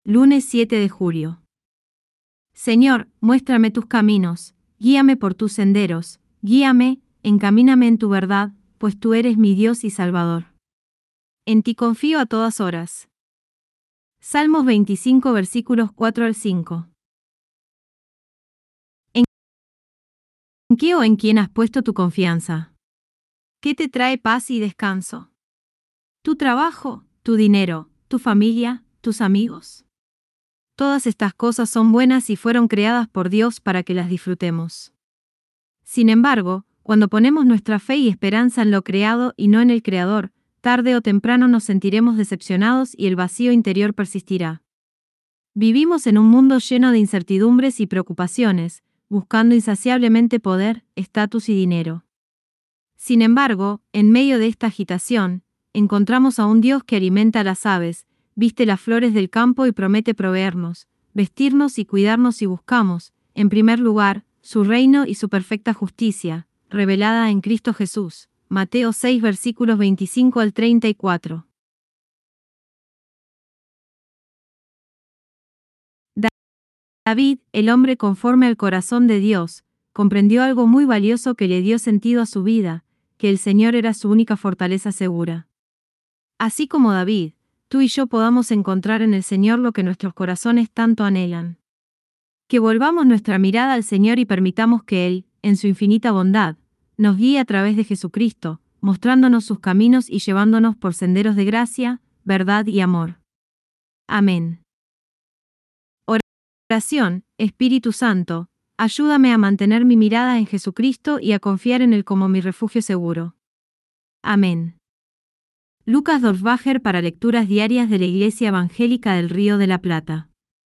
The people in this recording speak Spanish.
Lunes 7 de julio. Señor, muéstrame tus caminos, guíame por tus senderos, guíame, encamíname en tu verdad, pues tú eres mi Dios y Salvador. En ti confío a todas horas. Salmos 25 versículos 4 al 5. ¿En qué o en quién has puesto tu confianza? ¿Qué te trae paz y descanso? ¿Tu trabajo, tu dinero, tu familia, tus amigos? Todas estas cosas son buenas y fueron creadas por Dios para que las disfrutemos. Sin embargo, cuando ponemos nuestra fe y esperanza en lo creado y no en el Creador, tarde o temprano nos sentiremos decepcionados y el vacío interior persistirá. Vivimos en un mundo lleno de incertidumbres y preocupaciones, buscando insaciablemente poder, estatus y dinero. Sin embargo, en medio de esta agitación, encontramos a un Dios que alimenta a las aves, viste las flores del campo y promete proveernos, vestirnos y cuidarnos si buscamos, en primer lugar, su reino y su perfecta justicia, revelada en Cristo Jesús. Mateo 6 versículos 25 al 34. David, el hombre conforme al corazón de Dios, comprendió algo muy valioso que le dio sentido a su vida, que el Señor era su única fortaleza segura. Así como David, tú y yo podamos encontrar en el Señor lo que nuestros corazones tanto anhelan. Que volvamos nuestra mirada al Señor y permitamos que Él, en su infinita bondad, nos guíe a través de Jesucristo, mostrándonos sus caminos y llevándonos por senderos de gracia, verdad y amor. Amén. Oración, Espíritu Santo, ayúdame a mantener mi mirada en Jesucristo y a confiar en Él como mi refugio seguro. Amén. Lucas Dorfbacher para lecturas diarias de la Iglesia Evangélica del Río de la Plata.